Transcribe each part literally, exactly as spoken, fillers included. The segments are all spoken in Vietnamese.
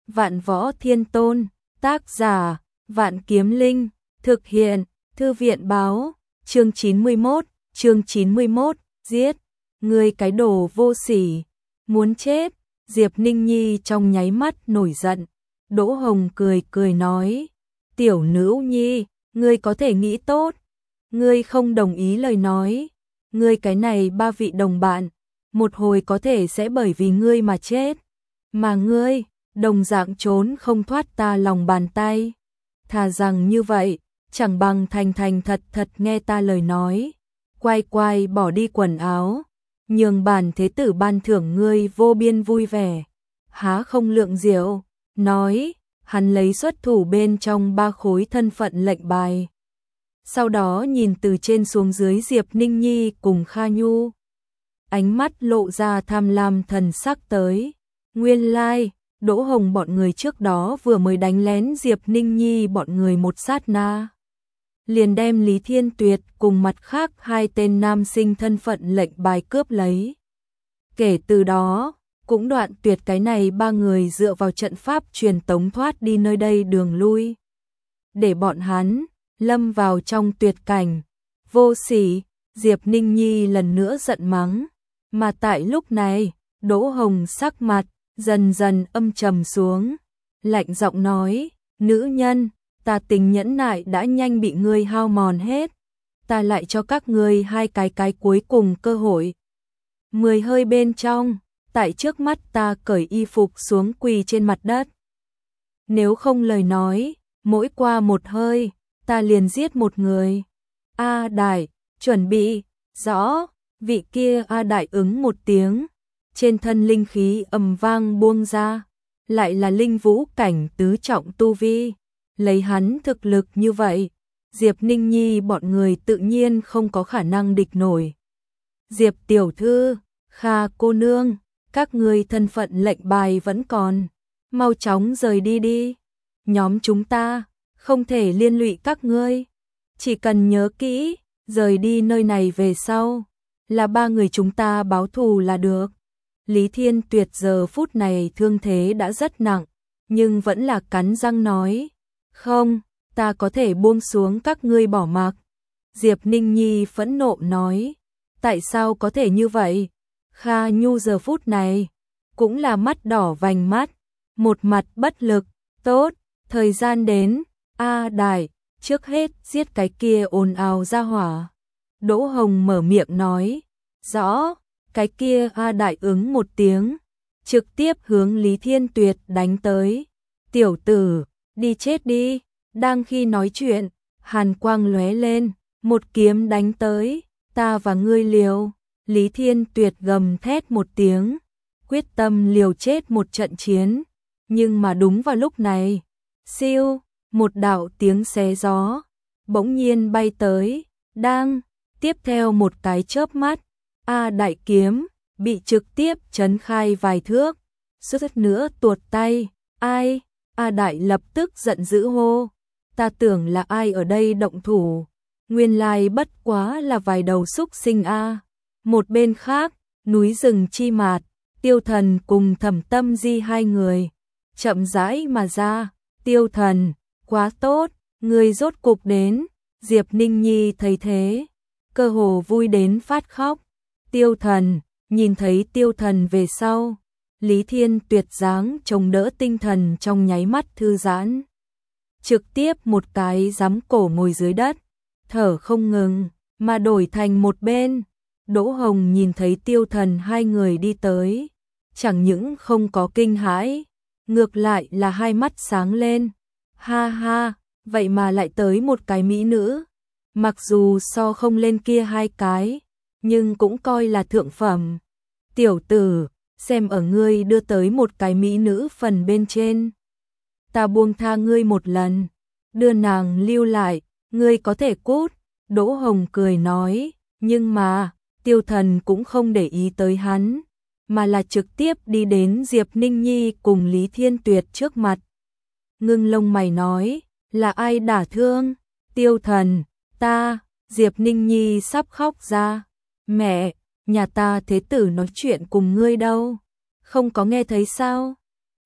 Vạn Võ Thiên Tôn, tác giả, Vạn Kiếm Linh, thực hiện, Thư viện báo, chương chín mươi mốt, chương chín mươi mốt, giết, ngươi cái đồ vô sỉ, muốn chết, Diệp Ninh Nhi trong nháy mắt nổi giận, Đỗ Hồng cười cười nói, tiểu nữ nhi, ngươi có thể nghĩ tốt, ngươi không đồng ý lời nói, ngươi cái này ba vị đồng bạn, một hồi có thể sẽ bởi vì ngươi mà chết, mà ngươi, đồng dạng trốn không thoát ta lòng bàn tay, thà rằng như vậy, chẳng bằng thành thành thật thật nghe ta lời nói, quay quay bỏ đi quần áo, nhường bản thế tử ban thưởng ngươi vô biên vui vẻ, há không lượng diệu, nói, hắn lấy xuất thủ bên trong ba khối thân phận lệnh bài. Sau đó nhìn từ trên xuống dưới Diệp Ninh Nhi cùng Kha Nhu, ánh mắt lộ ra tham lam thần sắc tới, nguyên lai, like, Đỗ Hồng bọn người trước đó vừa mới đánh lén Diệp Ninh Nhi bọn người một sát na. Liền đem Lý Thiên Tuyệt cùng mặt khác hai tên nam sinh thân phận lệnh bài cướp lấy. Kể từ đó, cũng đoạn tuyệt cái này ba người dựa vào trận pháp truyền tống thoát đi nơi đây đường lui. Để bọn hắn, lâm vào trong tuyệt cảnh, vô sỉ, Diệp Ninh Nhi lần nữa giận mắng. Mà tại lúc này, Đỗ Hồng sắc mặt, dần dần âm trầm xuống, lạnh giọng nói, nữ nhân, ta tình nhẫn nại đã nhanh bị ngươi hao mòn hết, ta lại cho các ngươi hai cái cái cuối cùng cơ hội. Mười hơi bên trong, tại trước mắt ta cởi y phục xuống quỳ trên mặt đất. Nếu không lời nói, mỗi qua một hơi, ta liền giết một người. A Đại, chuẩn bị, rõ, vị kia A Đại ứng một tiếng. Trên thân linh khí ầm vang buông ra, lại là linh vũ cảnh tứ trọng tu vi, lấy hắn thực lực như vậy, Diệp Ninh Nhi bọn người tự nhiên không có khả năng địch nổi. Diệp tiểu thư, Kha cô nương, các ngươi thân phận lệnh bài vẫn còn, mau chóng rời đi đi. Nhóm chúng ta không thể liên lụy các ngươi, chỉ cần nhớ kỹ, rời đi nơi này về sau, là ba người chúng ta báo thù là được. Lý Thiên Tuyệt giờ phút này thương thế đã rất nặng, nhưng vẫn là cắn răng nói, không, ta có thể buông xuống các ngươi bỏ mặc. Diệp Ninh Nhi phẫn nộ nói, tại sao có thể như vậy? Kha Nhu giờ phút này, cũng là mắt đỏ vành mắt, một mặt bất lực, tốt, thời gian đến, A Đại, trước hết giết cái kia ồn ào ra hỏa. Đỗ Hồng mở miệng nói, rõ. Cái kia A Đại ứng một tiếng, trực tiếp hướng Lý Thiên Tuyệt đánh tới. Tiểu tử, đi chết đi. Đang khi nói chuyện, hàn quang lóe lên, một kiếm đánh tới, ta và ngươi liều. Lý Thiên Tuyệt gầm thét một tiếng, quyết tâm liều chết một trận chiến. Nhưng mà đúng vào lúc này, siêu, một đạo tiếng xé gió, bỗng nhiên bay tới, đang, tiếp theo một cái chớp mắt. A Đại kiếm, bị trực tiếp chấn khai vài thước, suýt nữa tuột tay, ai, A Đại lập tức giận dữ hô, ta tưởng là ai ở đây động thủ, nguyên lai bất quá là vài đầu súc sinh A. Một bên khác, núi rừng chi mạt, Tiêu Thần cùng Thẩm Tâm Di hai người, chậm rãi mà ra, Tiêu Thần, quá tốt, người rốt cục đến, Diệp Ninh Nhi thấy thế, cơ hồ vui đến phát khóc. Tiêu Thần, nhìn thấy Tiêu Thần về sau, Lý Thiên Tuyệt dáng chống đỡ tinh thần trong nháy mắt thư giãn. Trực tiếp một cái giám cổ ngồi dưới đất, thở không ngừng, mà đổi thành một bên. Đỗ Hồng nhìn thấy Tiêu Thần hai người đi tới, chẳng những không có kinh hãi, ngược lại là hai mắt sáng lên. Ha ha, vậy mà lại tới một cái mỹ nữ, mặc dù so không lên kia hai cái, nhưng cũng coi là thượng phẩm. Tiểu tử, xem ở ngươi đưa tới một cái mỹ nữ phần bên trên, ta buông tha ngươi một lần, đưa nàng lưu lại, ngươi có thể cút. Đỗ Hồng cười nói, nhưng mà, Tiêu Thần cũng không để ý tới hắn, mà là trực tiếp đi đến Diệp Ninh Nhi cùng Lý Thiên Tuyệt trước mặt. Ngưng lông mày nói, là ai đả thương? Tiêu Thần, ta. Diệp Ninh Nhi sắp khóc ra. Mẹ, nhà ta thế tử nói chuyện cùng ngươi đâu, không có nghe thấy sao?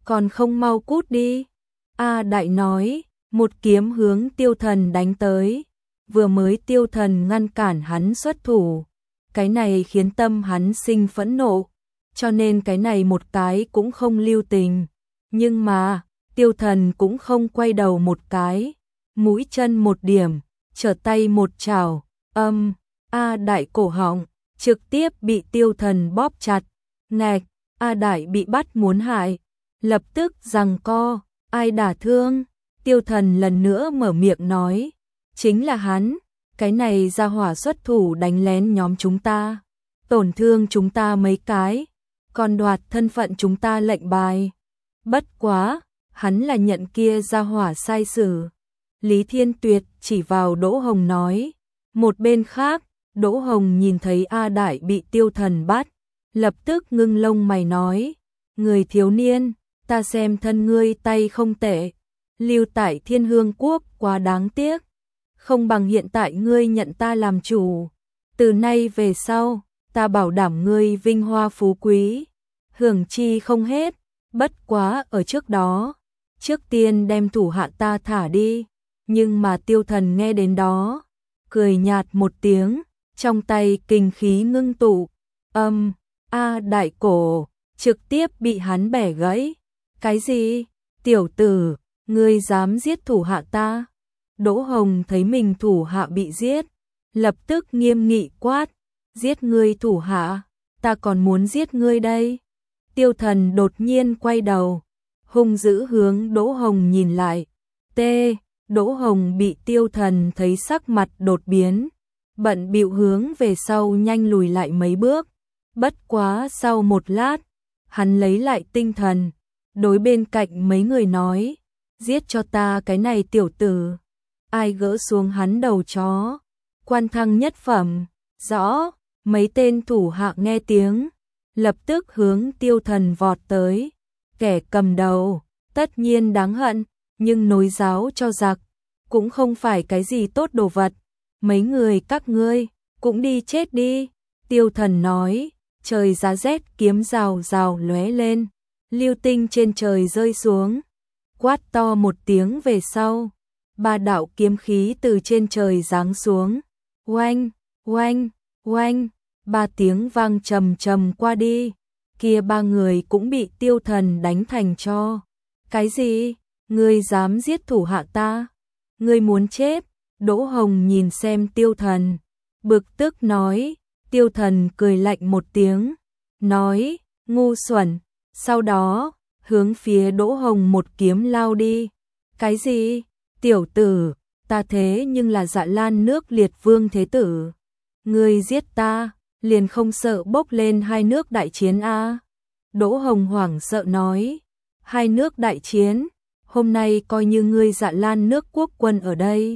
còn không mau cút đi. A Đại nói, một kiếm hướng Tiêu Thần đánh tới, vừa mới Tiêu Thần ngăn cản hắn xuất thủ, cái này khiến tâm hắn sinh phẫn nộ, cho nên cái này một cái cũng không lưu tình, nhưng mà, Tiêu Thần cũng không quay đầu một cái, mũi chân một điểm, trở tay một chảo, âm, A Đại cổ họng, trực tiếp bị Tiêu Thần bóp chặt, ngạch, A Đại bị bắt muốn hại, lập tức giằng co, ai đả thương, Tiêu Thần lần nữa mở miệng nói, chính là hắn, cái này ra hỏa xuất thủ đánh lén nhóm chúng ta, tổn thương chúng ta mấy cái, còn đoạt thân phận chúng ta lệnh bài, bất quá, hắn là nhận kia ra hỏa sai xử. Lý Thiên Tuyệt chỉ vào Đỗ Hồng nói, một bên khác, Đỗ Hồng nhìn thấy A Đại bị Tiêu Thần bắt, lập tức ngưng lông mày nói, người thiếu niên, ta xem thân ngươi tay không tệ, lưu tại Thiên Hương Quốc quá đáng tiếc, không bằng hiện tại ngươi nhận ta làm chủ, từ nay về sau, ta bảo đảm ngươi vinh hoa phú quý, hưởng chi không hết, bất quá ở trước đó, trước tiên đem thủ hạ ta thả đi, nhưng mà Tiêu Thần nghe đến đó, cười nhạt một tiếng, trong tay kinh khí ngưng tụ, âm, A Đại cổ, trực tiếp bị hắn bẻ gãy. Cái gì? Tiểu tử, ngươi dám giết thủ hạ ta? Đỗ Hồng thấy mình thủ hạ bị giết, lập tức nghiêm nghị quát, giết ngươi thủ hạ, ta còn muốn giết ngươi đây. Tiêu Thần đột nhiên quay đầu, hung dữ hướng Đỗ Hồng nhìn lại, tê, Đỗ Hồng bị Tiêu Thần thấy sắc mặt đột biến, bận bịu hướng về sau nhanh lùi lại mấy bước, bất quá sau một lát, hắn lấy lại tinh thần, đối bên cạnh mấy người nói, giết cho ta cái này tiểu tử, ai gỡ xuống hắn đầu chó, quan thăng nhất phẩm, rõ, mấy tên thủ hạ nghe tiếng, lập tức hướng Tiêu Thần vọt tới, kẻ cầm đầu, tất nhiên đáng hận, nhưng nối giáo cho giặc, cũng không phải cái gì tốt đồ vật, mấy người các ngươi, cũng đi chết đi, Tiêu Thần nói, trời giá rét kiếm rào rào lóe lên, lưu tinh trên trời rơi xuống, quát to một tiếng về sau, ba đạo kiếm khí từ trên trời giáng xuống, oanh, oanh, oanh, ba tiếng vang trầm trầm qua đi, kia ba người cũng bị Tiêu Thần đánh thành tro. Cái gì? Ngươi dám giết thủ hạ ta? Ngươi muốn chết? Đỗ Hồng nhìn xem Tiêu Thần, bực tức nói, Tiêu Thần cười lạnh một tiếng, nói, ngu xuẩn, sau đó, hướng phía Đỗ Hồng một kiếm lao đi. Cái gì? Tiểu tử, ta thế nhưng là Dạ Lan nước Liệt Vương thế tử. Ngươi giết ta, liền không sợ bốc lên hai nước đại chiến a? Đỗ Hồng hoảng sợ nói, hai nước đại chiến, hôm nay coi như ngươi Dạ Lan nước quốc quân ở đây,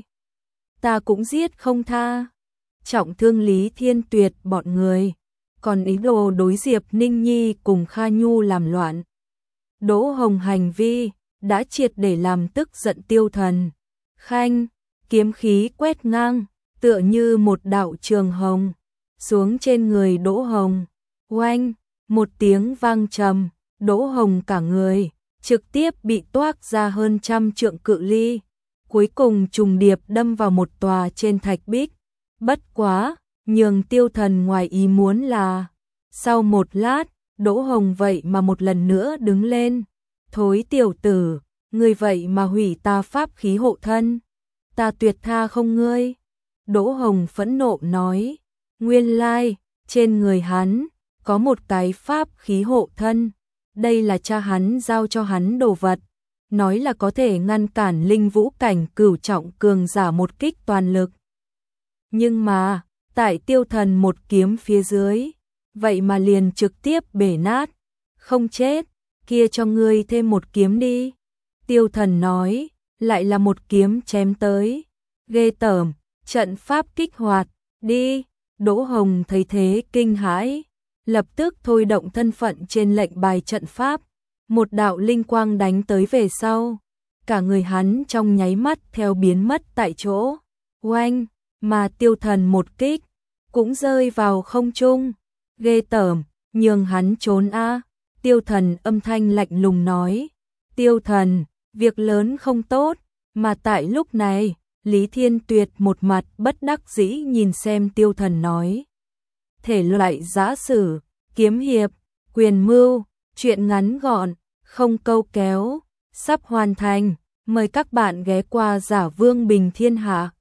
ta cũng giết không tha. Trọng thương Lý Thiên Tuyệt bọn người, còn ý đồ đối Diệp Ninh Nhi cùng Kha Nhu làm loạn. Đỗ Hồng hành vi đã triệt để làm tức giận Tiêu Thần. Khanh, kiếm khí quét ngang, tựa như một đạo trường hồng, xuống trên người Đỗ Hồng. Oanh, một tiếng vang trầm, Đỗ Hồng cả người, trực tiếp bị toác ra hơn trăm trượng cự ly, cuối cùng trùng điệp đâm vào một tòa trên thạch bích. Bất quá, nhường Tiêu Thần ngoài ý muốn là, sau một lát, Đỗ Hồng vậy mà một lần nữa đứng lên. Thối tiểu tử, ngươi vậy mà hủy ta pháp khí hộ thân, ta tuyệt tha không ngươi. Đỗ Hồng phẫn nộ nói, nguyên lai, trên người hắn, có một cái pháp khí hộ thân, đây là cha hắn giao cho hắn đồ vật, nói là có thể ngăn cản linh vũ cảnh cửu trọng cường giả một kích toàn lực. Nhưng mà, tại Tiêu Thần một kiếm phía dưới, vậy mà liền trực tiếp bể nát, không chết, kia cho ngươi thêm một kiếm đi. Tiêu Thần nói, lại là một kiếm chém tới, ghê tởm, trận pháp kích hoạt, đi. Đỗ Hồng thấy thế kinh hãi, lập tức thôi động thân phận trên lệnh bài trận pháp, một đạo linh quang đánh tới về sau, cả người hắn trong nháy mắt theo biến mất tại chỗ. Oanh, mà Tiêu Thần một kích, cũng rơi vào không trung, ghê tởm, nhường hắn trốn a. Tiêu Thần âm thanh lạnh lùng nói, Tiêu Thần, việc lớn không tốt, mà tại lúc này, Lý Thiên Tuyệt một mặt bất đắc dĩ nhìn xem Tiêu Thần nói. Thể loại giã sử, kiếm hiệp, quyền mưu, truyện ngắn gọn, không câu kéo, sắp hoàn thành, mời các bạn ghé qua Giả Vương Bình Thiên Hạ.